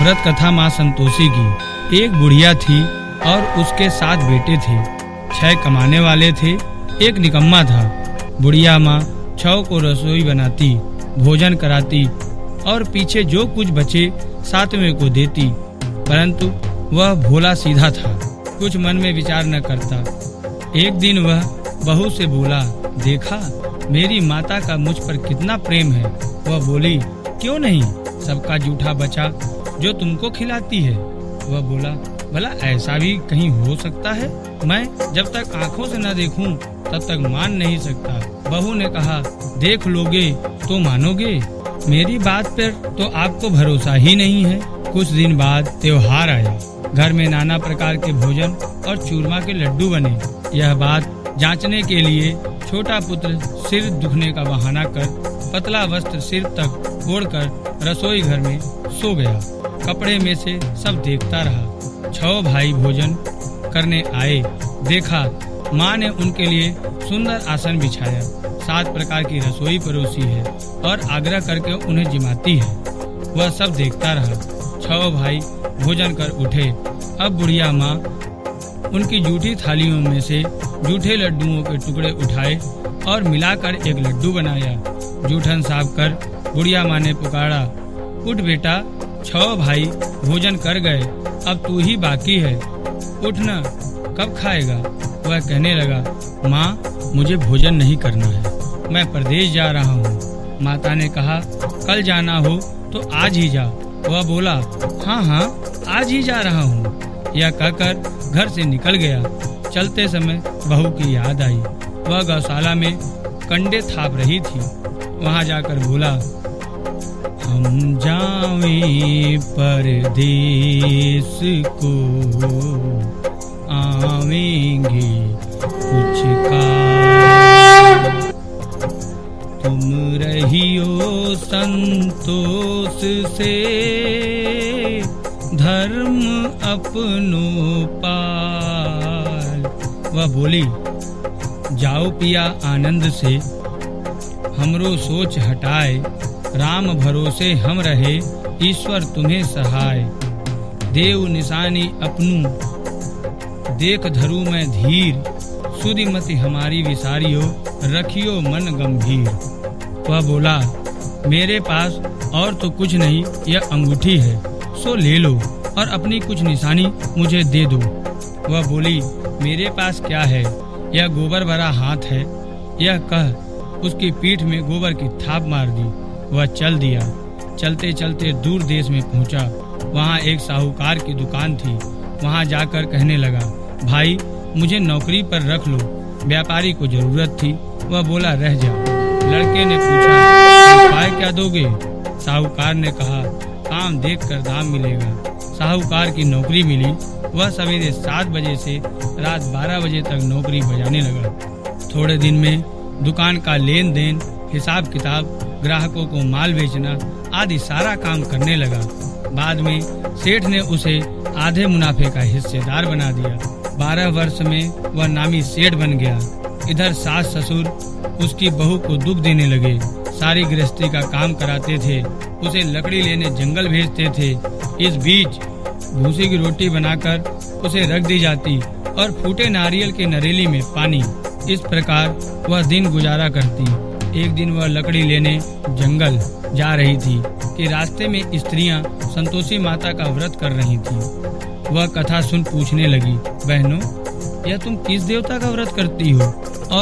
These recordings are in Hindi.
व्रत कथा माँ संतोषी की। एक बुढ़िया थी और उसके 7 बेटे थे। 6 कमाने वाले थे, एक निकम्मा था। बुढ़िया माँ 6 को रसोई बनाती, भोजन कराती और पीछे जो कुछ बचे 7वें को देती, परंतु वह भोला सीधा था, कुछ मन में विचार न करता। एक दिन वह बहू से बोला, देखा मेरी माता का मुझ पर कितना प्रेम है। वह बोली, क्यों नहीं, सबका जूठा बचा जो तुमको खिलाती है। वह बोला, भला ऐसा भी कहीं हो सकता है? मैं जब तक आंखों से न देखूं तब तक मान नहीं सकता। बहू ने कहा, देख लोगे तो मानोगे, मेरी बात पर तो आपको भरोसा ही नहीं है। कुछ दिन बाद त्योहार आया। घर में नाना प्रकार के भोजन और चूरमा के लड्डू बने। यह बात जांचने के लिए छोटा पुत्र सिर दुखने का बहाना कर पतला वस्त्र सिर तक ओढ़कर रसोई घर में सो गया। कपड़े में से सब देखता रहा। 6 भाई भोजन करने आए। देखा माँ ने उनके लिए सुंदर आसन बिछाया, 7 प्रकार की रसोई परोसी है और आग्रह करके उन्हें जिमाती है। वह सब देखता रहा। 6 भाई भोजन कर उठे। अब बुढ़िया माँ उनकी जूठी थालियों में से जूठे लड्डुओं के टुकड़े उठाए और मिलाकर एक लड्डू बनाया। जूठन साफ कर बुढ़िया माँ ने पुकारा, उठ बेटा, 6 भाई भोजन कर गए, अब तू ही बाकी है, उठ न, कब खाएगा? वह कहने लगा, माँ मुझे भोजन नहीं करना है, मैं परदेश जा रहा हूँ। माता ने कहा, कल जाना हो तो आज ही जा। वह बोला, हाँ हाँ आज ही जा रहा हूँ। यह कहकर घर से निकल गया। चलते समय बहू की याद आई। वह गौशाला में कंडे थाप रही थी। वहाँ जाकर बोला, हम जावें परदेश को, आवेंगे कुछ काल, तुम रहियो संतोष से, धर्म अपनो पाल। वह बोली, जाओ पिया आनंद से, हमरो सोच हटाए, राम भरोसे हम रहे, ईश्वर तुम्हें सहाय। देव निशानी अपनू, देख धरू मैं धीर, सुधिमति हमारी विसारियो, रखियो मन गंभीर। वह बोला, मेरे पास और तो कुछ नहीं, यह अंगूठी है, सो ले लो और अपनी कुछ निशानी मुझे दे दो। वह बोली, मेरे पास क्या है, यह गोबर भरा हाथ है। यह कह उसकी पीठ में गोबर की थाप मार दी। वह चल दिया। चलते चलते दूर देश में पहुंचा। वहां एक साहूकार की दुकान थी। वहां जाकर कहने लगा, भाई मुझे नौकरी पर रख लो, व्यापारी को जरूरत थी। वह बोला, रह जा। लड़के ने पूछा, उपाय क्या दोगे? साहूकार ने कहा, काम देख कर दाम मिलेगा। साहूकार की नौकरी मिली। वह सवेरे 7 बजे से रात 12 बजे तक नौकरी बजाने लगा। थोड़े दिन में दुकान का लेन देन, हिसाब किताब, ग्राहकों को माल बेचना आदि सारा काम करने लगा। बाद में सेठ ने उसे आधे मुनाफे का हिस्सेदार बना दिया। 12 वर्ष में वह नामी सेठ बन गया। इधर सास ससुर उसकी बहू को दुख देने लगे। सारी गृहस्थी का काम कराते थे, उसे लकड़ी लेने जंगल भेजते थे। इस बीच भूसी की रोटी बनाकर उसे रख दी जाती और फूटे नारियल के नरेली में पानी। इस प्रकार वह दिन गुजारा करती। एक दिन वह लकड़ी लेने जंगल जा रही थी कि रास्ते में स्त्रियां संतोषी माता का व्रत कर रही थीं। वह कथा सुन पूछने लगी, बहनों, यह तुम किस देवता का व्रत करती हो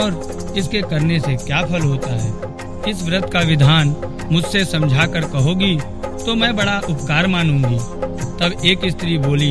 और इसके करने से क्या फल होता है? इस व्रत का विधान मुझसे समझाकर कहोगी तो मैं बड़ा उपकार मानूंगी। तब एक स्त्री बोली,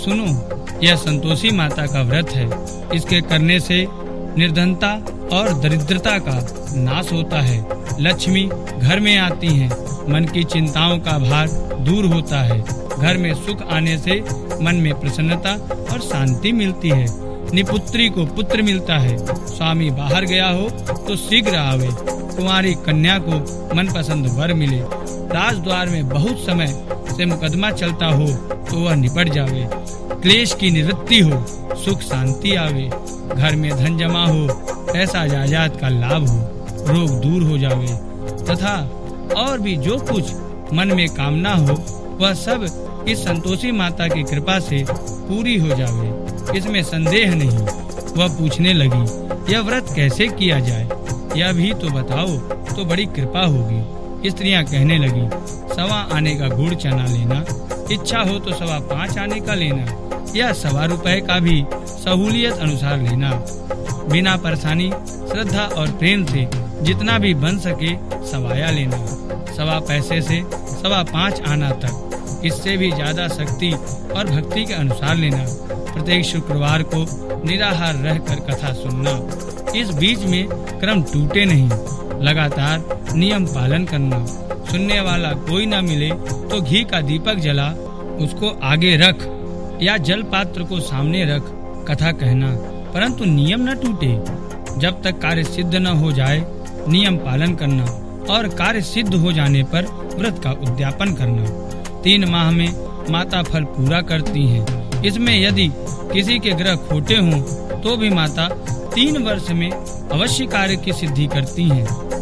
सुनो, यह संतोषी माता का व्रत है। इसके करने से निर्धनता और दरिद्रता का नाश होता है। लक्ष्मी घर में आती हैं, मन की चिंताओं का भार दूर होता है। घर में सुख आने से मन में प्रसन्नता और शांति मिलती है। निपुत्री को पुत्र मिलता है। स्वामी बाहर गया हो तो शीघ्र आवे। कुंवारी कन्या को मनपसंद वर मिले। राजद्वार में बहुत समय से मुकदमा चलता हो तो वह निपट जावे। क्लेश की निवृत्ति हो, सुख शांति आवे। घर में धन जमा हो, पैसा जायदाद का लाभ हो, रोग दूर हो जावे तथा और भी जो कुछ मन में कामना हो वह सब इस संतोषी माता की कृपा से पूरी हो जावे, इसमें संदेह नहीं। वह पूछने लगी, यह व्रत कैसे किया जाए, यह भी तो बताओ तो बड़ी कृपा होगी। स्त्रियां कहने लगी, 1.25 आने का गुड़ चना लेना, इच्छा हो तो 5.25 आने का लेना, या 1.25 रुपए का भी सहूलियत अनुसार लेना। बिना परेशानी, श्रद्धा और प्रेम से जितना भी बन सके सवाया लेना। 1.25 पैसे से 5.25 आना तक, इससे भी ज्यादा शक्ति और भक्ति के अनुसार लेना। प्रत्येक शुक्रवार को निराहार रहकर कथा सुनना। इस बीच में क्रम टूटे नहीं, लगातार नियम पालन करना। सुनने वाला कोई न मिले तो घी का दीपक जला उसको आगे रख या जल पात्र को सामने रख कथा कहना, परंतु नियम न टूटे। जब तक कार्य सिद्ध न हो जाए नियम पालन करना और कार्य सिद्ध हो जाने पर व्रत का उद्यापन करना। 3 माह में माता फल पूरा करती हैं। इसमें यदि किसी के ग्रह खोटे हों तो भी माता 3 वर्ष में अवश्य कार्य की सिद्धि करती हैं।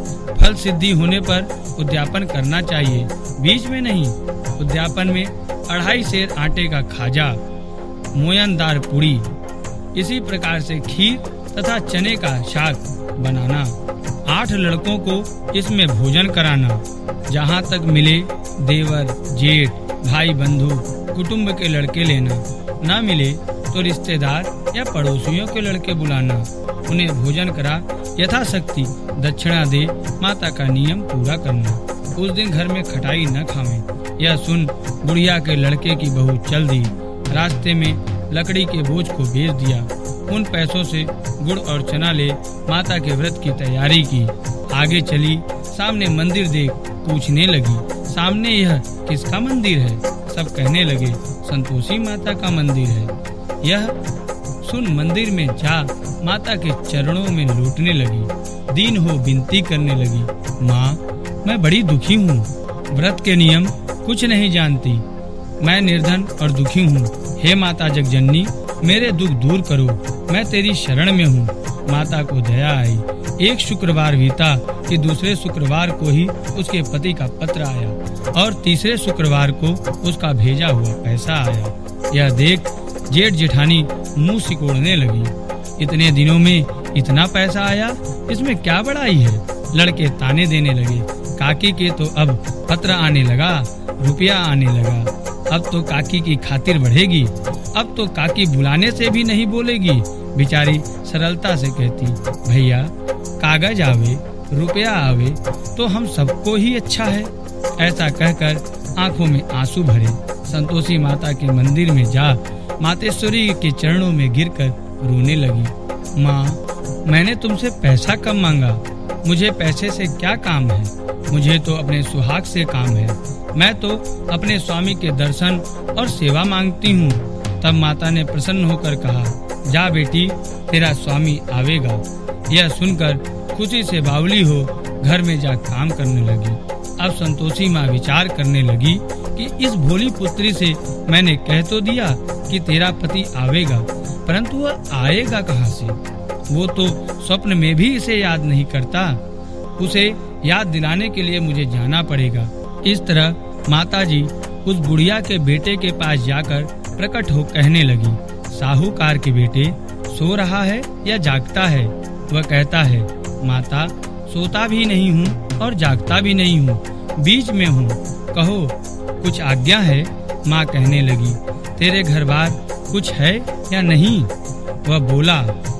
फल सिद्धि होने पर उद्यापन करना चाहिए, बीच में नहीं। उद्यापन में 2.5 सेर आटे का खाजा, मोयनदार पुड़ी, इसी प्रकार से खीर तथा चने का शाक बनाना। 8 लड़कों को इसमें भोजन कराना। जहाँ तक मिले देवर, जेठ, भाई बंधु, कुटुंब के लड़के लेना, न मिले तो रिश्तेदार या पड़ोसियों के लड़के बुलाना। उन्हें भोजन करा यथाशक्ति दक्षिणा दे माता का नियम पूरा करना। उस दिन घर में खटाई न खावें। यह सुन बुढ़िया के लड़के की बहू चल दी। रास्ते में लकड़ी के बोझ को बेच दिया। उन पैसों से गुड़ और चना ले माता के व्रत की तैयारी की। आगे चली, सामने मंदिर देख पूछने लगी, सामने यह किसका मंदिर है? सब कहने लगे, संतोषी माता का मंदिर है। यह सुन मंदिर में जा माता के चरणों में लौटने लगी। दीन हो विनती करने लगी, माँ मैं बड़ी दुखी हूँ, व्रत के नियम कुछ नहीं जानती, मैं निर्धन और दुखी हूँ। हे माता जगजननी, मेरे दुख दूर करो, मैं तेरी शरण में हूँ। माता को दया आई। एक शुक्रवार बीता कि दूसरे शुक्रवार को ही उसके पति का पत्र आया और तीसरे शुक्रवार को उसका भेजा हुआ पैसा आया। यह देख जेठ जेठानी मुंह सिकोड़ने लगी। इतने दिनों में इतना पैसा आया, इसमें क्या बड़ाई है? लड़के ताने देने लगे। काकी के तो अब पत्र आने लगा, रुपया आने लगा, अब तो काकी की खातिर बढ़ेगी, अब तो काकी बुलाने से भी नहीं बोलेगी। बेचारी सरलता से कहती, भैया कागज आवे, रुपया आवे तो हम सबको ही अच्छा है। ऐसा कहकर आंखों में आंसू भरे संतोषी माता के मंदिर में जा मातेश्वरी के चरणों में गिरकर रोने लगी। माँ, मैंने तुमसे पैसा कम मांगा, मुझे पैसे से क्या काम है? मुझे तो अपने सुहाग से काम है। मैं तो अपने स्वामी के दर्शन और सेवा मांगती हूँ। तब माता ने प्रसन्न होकर कहा, जा बेटी, तेरा स्वामी आवेगा। यह सुनकर खुशी से बावली हो घर में जा काम करने लगी। अब संतोषी माँ विचार करने लगी कि इस भोली पुत्री से मैंने कह तो दिया कि तेरा पति आवेगा, परंतु वह आएगा कहाँ से? वो तो स्वप्न में भी इसे याद नहीं करता। उसे याद दिलाने के लिए मुझे जाना पड़ेगा। इस तरह माताजी उस बुढ़िया के बेटे के पास जाकर प्रकट हो कहने लगी, साहूकार के बेटे सो रहा है या जागता है? वह कहता है, माता सोता भी नहीं हूँ और जागता भी नहीं हूँ, बीच में हूँ, कहो कुछ आज्ञा है? माँ कहने लगी, तेरे घर बार कुछ है या नहीं? वह बोला,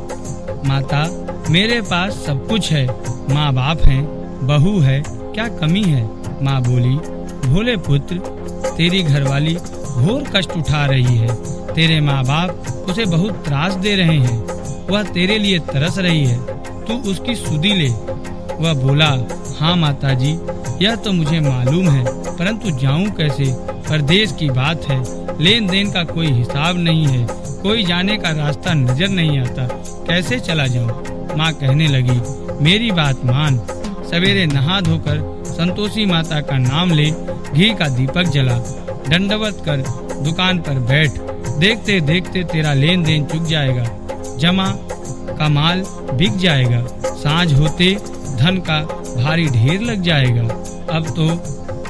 माता मेरे पास सब कुछ है, माँ बाप हैं, बहू है, क्या कमी है? माँ बोली, भोले पुत्र, तेरी घरवाली घोर कष्ट उठा रही है, तेरे माँ बाप उसे बहुत त्रास दे रहे हैं, वह तेरे लिए तरस रही है, तू उसकी सुधि ले। वह बोला, हाँ माताजी, यह तो मुझे मालूम है, परंतु जाऊं कैसे? परदेश की बात है, लेन देन का कोई हिसाब नहीं है, कोई जाने का रास्ता नजर नहीं आता, कैसे चला जाऊं? माँ कहने लगी, मेरी बात मान, सवेरे नहा धोकर संतोषी माता का नाम ले, घी का दीपक जला, दंडवत कर दुकान पर बैठ, देखते देखते तेरा लेन देन चुक जाएगा, जमा का माल बिक जाएगा, सांझ होते धन का भारी ढेर लग जाएगा। अब तो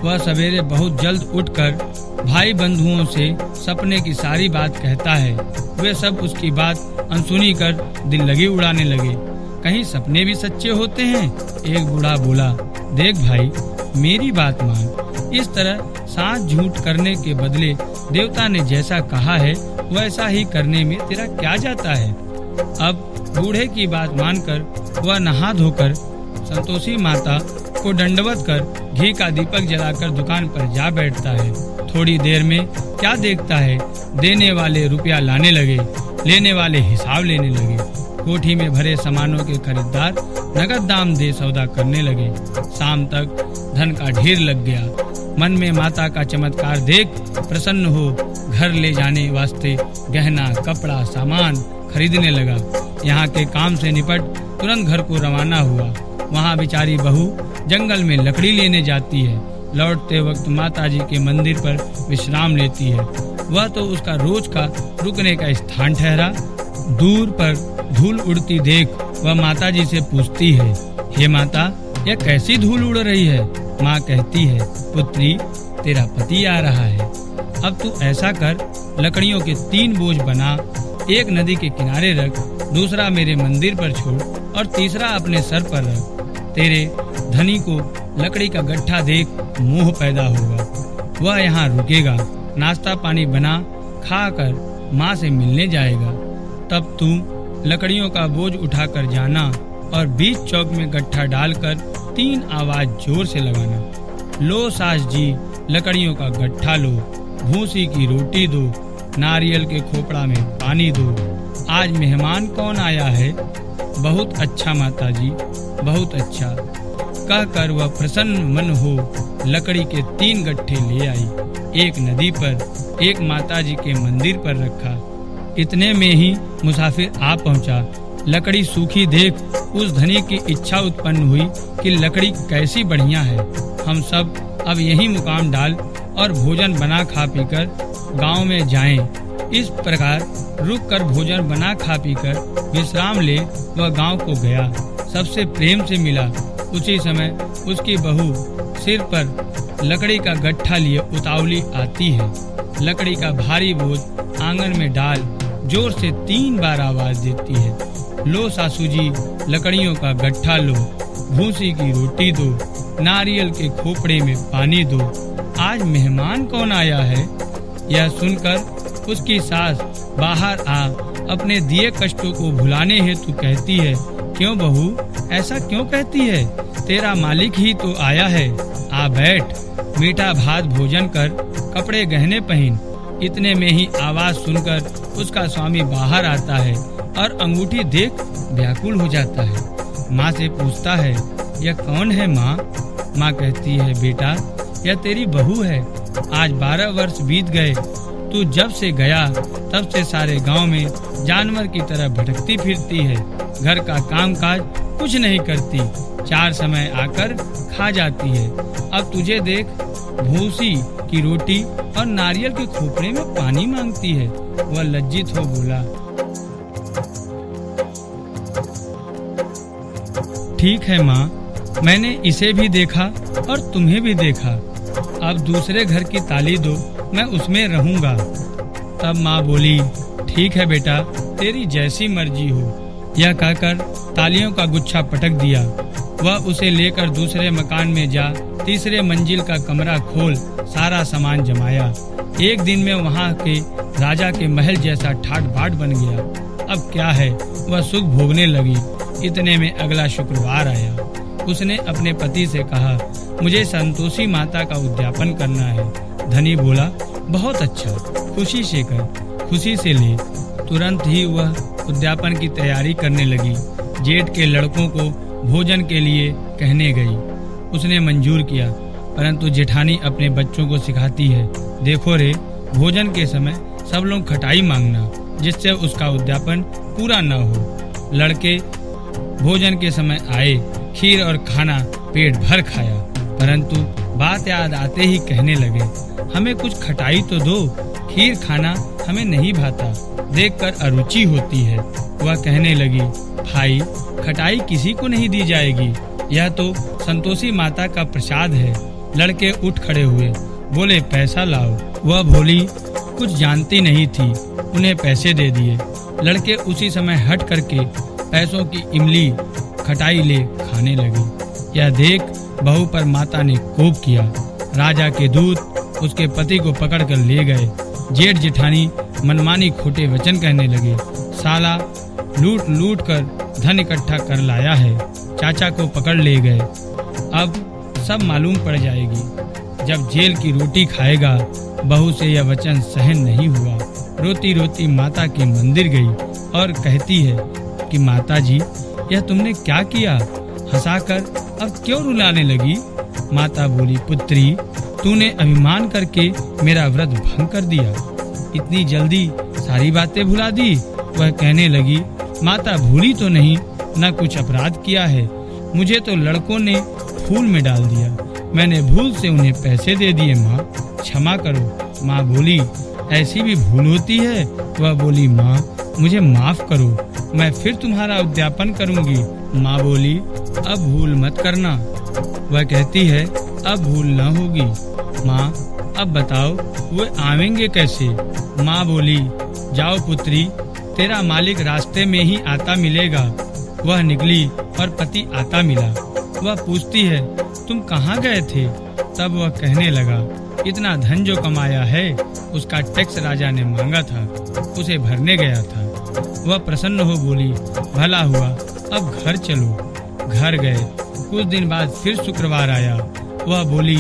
वह सवेरे बहुत जल्द उठकर भाई बंधुओं से सपने की सारी बात कहता है। वे सब उसकी बात अनसुनी कर दिल लगी उड़ाने लगे। कहीं सपने भी सच्चे होते हैं? एक बूढ़ा बोला, देख भाई, मेरी बात मान। इस तरह साथ झूठ करने के बदले देवता ने जैसा कहा है वैसा ही करने में तेरा क्या जाता है। अब बूढ़े की बात मानकर वह नहा धोकर संतोषी माता को दंडवत कर घी का दीपक जलाकर दुकान पर जा बैठता है। थोड़ी देर में क्या देखता है, देने वाले रुपया लाने लगे, लेने वाले हिसाब लेने लगे। कोठी में भरे सामानों के खरीदार नगद दाम दे सौदा करने लगे। शाम तक धन का ढेर लग गया। मन में माता का चमत्कार देख प्रसन्न हो घर ले जाने वास्ते गहना, कपड़ा, सामान खरीदने लगा। यहाँ के काम से निपट तुरंत घर को रवाना हुआ। वहाँ बेचारी बहू जंगल में लकड़ी लेने जाती है। लौटते वक्त माताजी के मंदिर पर विश्राम लेती है। वह तो उसका रोज का रुकने का स्थान ठहरा। दूर पर धूल उड़ती देख वह माताजी से पूछती है, हे माता, यह कैसी धूल उड़ रही है? माँ कहती है, पुत्री, तेरा पति आ रहा है। अब तू ऐसा कर, लकड़ियों के 3 बोझ बना, एक नदी के किनारे रख, दूसरा मेरे मंदिर पर छोड़ और तीसरा अपने सर पर रख। तेरे धनी को लकड़ी का गट्ठा देख मोह पैदा होगा। वह यहाँ रुकेगा, नाश्ता पानी बना खाकर माँ से मिलने जाएगा। तब तू लकड़ियों का बोझ उठाकर जाना और बीच चौक में गट्ठा डालकर 3 आवाज जोर से लगाना। लो सास जी, लकड़ियों का गट्ठा लो, भूसी की रोटी दो, नारियल के खोपड़ा में पानी दो। आज मेहमान कौन आया है? बहुत अच्छा माता जी, बहुत अच्छा। कहकर वह प्रसन्न मन हो लकड़ी के 3 गट्ठे ले आई। एक नदी पर, एक माताजी के मंदिर पर रखा। इतने में ही मुसाफिर आ पहुंचा। लकड़ी सूखी देख उस धनी की इच्छा उत्पन्न हुई कि लकड़ी कैसी बढ़िया है। हम सब अब यही मुकाम डाल और भोजन बना खा पीकर गांव में जाएं। इस प्रकार रुक कर भोजन बना खा पीकर विश्राम ले वह गांव को गया। सबसे प्रेम से मिला। उसी समय उसकी बहू सिर पर लकड़ी का गट्ठा लिए उतावली आती है। लकड़ी का भारी बोझ आंगन में डाल जोर से 3 बार आवाज देती है, लो सासू जी, लकड़ियों का गट्ठा लो, भूसी की रोटी दो, नारियल के खोपड़े में पानी दो। आज मेहमान कौन आया है? यह सुनकर उसकी सास बाहर आ अपने दिए कष्टों को भुलाने हेतु कहती है, क्यों बहू, ऐसा क्यों कहती है? तेरा मालिक ही तो आया है। आ बैठ, मीठा भात भोजन कर, कपड़े गहने पहन। इतने में ही आवाज सुनकर उसका स्वामी बाहर आता है और अंगूठी देख व्याकुल हो जाता है। माँ से पूछता है, यह कौन है माँ? माँ कहती है, बेटा, यह तेरी बहू है। आज 12 वर्ष बीत गए। तू जब से गया तब से सारे गांव में जानवर की तरह भटकती फिरती है। घर का कामकाज कुछ नहीं करती, 4 समय आकर खा जाती है। अब तुझे देख भूसी की रोटी और नारियल के खोपड़े में पानी मांगती है। वह लज्जित हो बोला, ठीक है माँ, मैंने इसे भी देखा और तुम्हें भी देखा। अब दूसरे घर की ताली दो, मैं उसमें रहूंगा। तब माँ बोली, ठीक है बेटा, तेरी जैसी मर्जी हो। यह कहकर तालियों का गुच्छा पटक दिया। वह उसे लेकर दूसरे मकान में जा तीसरे मंजिल का कमरा खोल सारा सामान जमाया। एक दिन में वहाँ के राजा के महल जैसा ठाट बाट बन गया। अब क्या है, वह सुख भोगने लगी। इतने में अगला शुक्रवार आया। उसने अपने पति से कहा, मुझे संतोषी माता का उद्यापन करना है। धनी बोला, बहुत अच्छा, खुशी से कर, खुशी से ले। तुरंत ही वह उद्यापन की तैयारी करने लगी। जेठ के लड़कों को भोजन के लिए कहने गई। उसने मंजूर किया, परंतु जेठानी अपने बच्चों को सिखाती है, देखो रे, भोजन के समय सब लोग खटाई मांगना, जिससे उसका उद्यापन पूरा न हो। लड़के भोजन के समय आए, खीर और खाना पेट भर खाया, परंतु बात याद आते ही कहने लगे, हमें कुछ खटाई तो दो, खीर खाना हमें नहीं भाता, देखकर अरुचि होती है। वह कहने लगी, भाई, खटाई किसी को नहीं दी जाएगी, यह तो संतोषी माता का प्रसाद है। लड़के उठ खड़े हुए, बोले पैसा लाओ। वह भोली कुछ जानती नहीं थी, उन्हें पैसे दे दिए। लड़के उसी समय हट करके पैसों की इमली खटाई ले खाने लगी। यह देख बहू पर माता ने कोप किया। राजा के दूत उसके पति को पकड़कर ले गए। जेठ जेठानी मनमानी खोटे वचन कहने लगे। साला लूट लूट कर धन इकट्ठा कर लाया है, चाचा को पकड़ ले गए। अब सब मालूम पड़ जाएगी। जब जेल की रोटी खाएगा। बहू से यह वचन सहन नहीं हुआ। रोती रोती माता के मंदिर गई और कहती है कि माता जी, यह तुमने क्या किया? हंसाकर अब क्यों रुलाने लगी? माता बोली, पुत्री, तूने अभिमान करके मेरा व्रत भंग कर दिया। इतनी जल्दी सारी बातें भुला दी। वह कहने लगी, माता भूली तो नहीं, न कुछ अपराध किया है। मुझे तो लड़कों ने फूल में डाल दिया, मैंने भूल से उन्हें पैसे दे दिए। माँ क्षमा करो। माँ बोली, ऐसी भी भूल होती है? वह बोली, माँ मुझे माफ करो, मैं फिर तुम्हारा उद्यापन करूंगी। माँ बोली, अब भूल मत करना। वह कहती है, अब भूल न होगी। माँ अब बताओ वो आवेंगे कैसे? माँ बोली, जाओ पुत्री, तेरा मालिक रास्ते में ही आता मिलेगा। वह निकली और पति आता मिला। वह पूछती है, तुम कहाँ गए थे? तब वह कहने लगा, इतना धन जो कमाया है उसका टैक्स राजा ने मांगा था, उसे भरने गया था। वह प्रसन्न हो बोली, भला हुआ, अब घर चलो। घर गए। कुछ दिन बाद फिर शुक्रवार आया। वह बोली,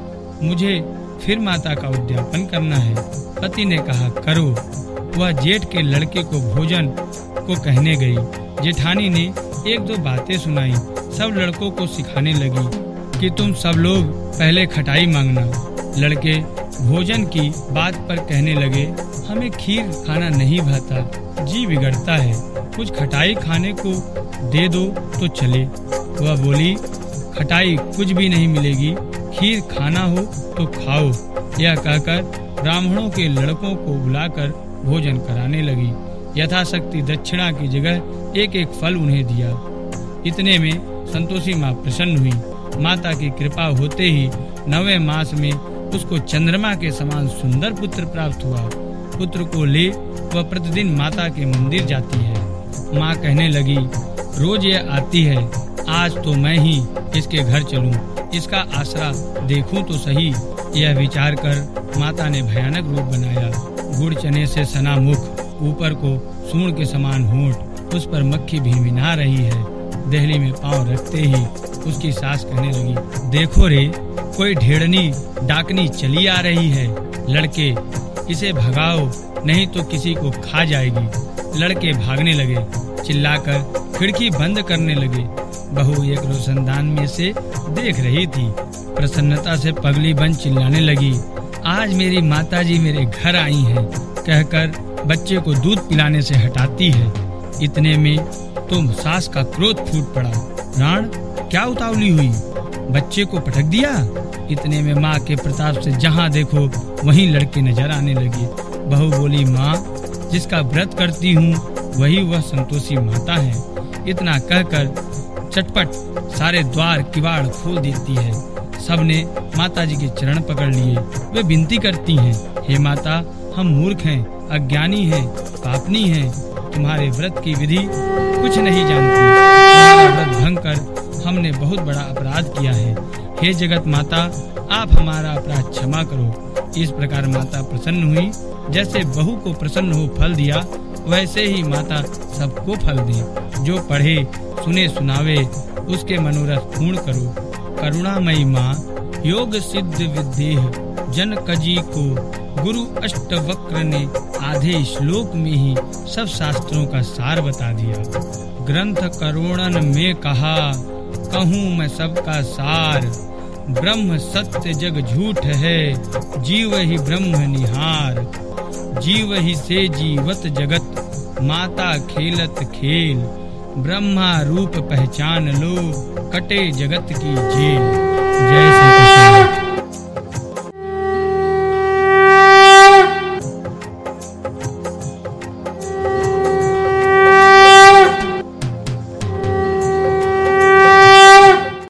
मुझे फिर माता का उद्यापन करना है। पति ने कहा, करो। वह जेठ के लड़के को भोजन को कहने गई। जेठानी ने एक दो बातें सुनाई। सब लड़कों को सिखाने लगी कि तुम सब लोग पहले खटाई मांगना। लड़के भोजन की बात पर कहने लगे, हमें खीर खाना नहीं भाता, जी बिगड़ता है, कुछ खटाई खाने को दे दो तो चले। वह बोली, खटाई कुछ भी नहीं मिलेगी, खीर खाना हो तो खाओ। यह कहकर ब्राह्मणों के लड़कों को बुलाकर भोजन कराने लगी। यथाशक्ति दक्षिणा की जगह एक एक फल उन्हें दिया। इतने में संतोषी माँ प्रसन्न हुई। माता की कृपा होते ही 9वें मास में उसको चंद्रमा के समान सुंदर पुत्र प्राप्त हुआ। पुत्र को ले वह प्रतिदिन माता के मंदिर जाती है। माँ कहने लगी, रोज ये आती है, आज तो मैं ही इसके घर चलूं, इसका आसरा देखूं तो सही। यह विचार कर माता ने भयानक रूप बनाया। गुड़ चने से सना मुख, ऊपर को सूंड के समान होंठ, उस पर मक्खी भिनभिना रही है। देहली में पांव रखते ही उसकी सास कहने लगी, देखो रे, कोई ढेड़नी डाकनी चली आ रही है। लड़के, इसे भगाओ, नहीं तो किसी को खा जाएगी। लड़के भागने लगे, चिल्लाकर खिड़की बंद करने लगे। बहू एक रोशनदान में से देख रही थी। प्रसन्नता से पगली बन चिल्लाने लगी, आज मेरी माताजी मेरे घर आई हैं, कहकर बच्चे को दूध पिलाने से हटाती है। इतने में तो सास का क्रोध फूट पड़ा। राण, क्या उतावली हुई, बच्चे को पटक दिया? इतने में माँ के प्रताप से जहाँ देखो वहीं लड़के नजर आने लगे। बहू बोली, माँ जिसका व्रत करती हूँ वही वह संतोषी माता है। इतना कहकर चटपट सारे द्वार किवाड़ खोल देती है। सबने माता जी के चरण पकड़ लिए। वे विनती करती हैं, हे माता, हम मूर्ख हैं, अज्ञानी हैं, पापनी हैं, तुम्हारे व्रत की विधि कुछ नहीं जानती। तुम्हारा व्रत भंग कर हमने बहुत बड़ा अपराध किया है। हे जगत माता, आप हमारा अपराध क्षमा करो। इस प्रकार माता प्रसन्न हुई। जैसे बहू को प्रसन्न हो फल दिया, वैसे ही माता सबको फल दे। जो पढ़े सुने सुनावे, उसके मनोरथ पूर्ण करो। करुणामयी माँ योग सिद्ध विदेह जनकजी को गुरु अष्टवक्र ने आधे श्लोक में ही सब शास्त्रों का सार बता दिया। ग्रंथ करोड़न में कहा, कहूँ मैं सबका सार। ब्रह्म सत्य जग झूठ है, जीव ही ब्रह्म निहार। जीव ही से जीवत जगत, माता खेलत खेल। ब्रह्मा रूप पहचान लो, कटे जगत की जेल। जय श्री कृष्ण।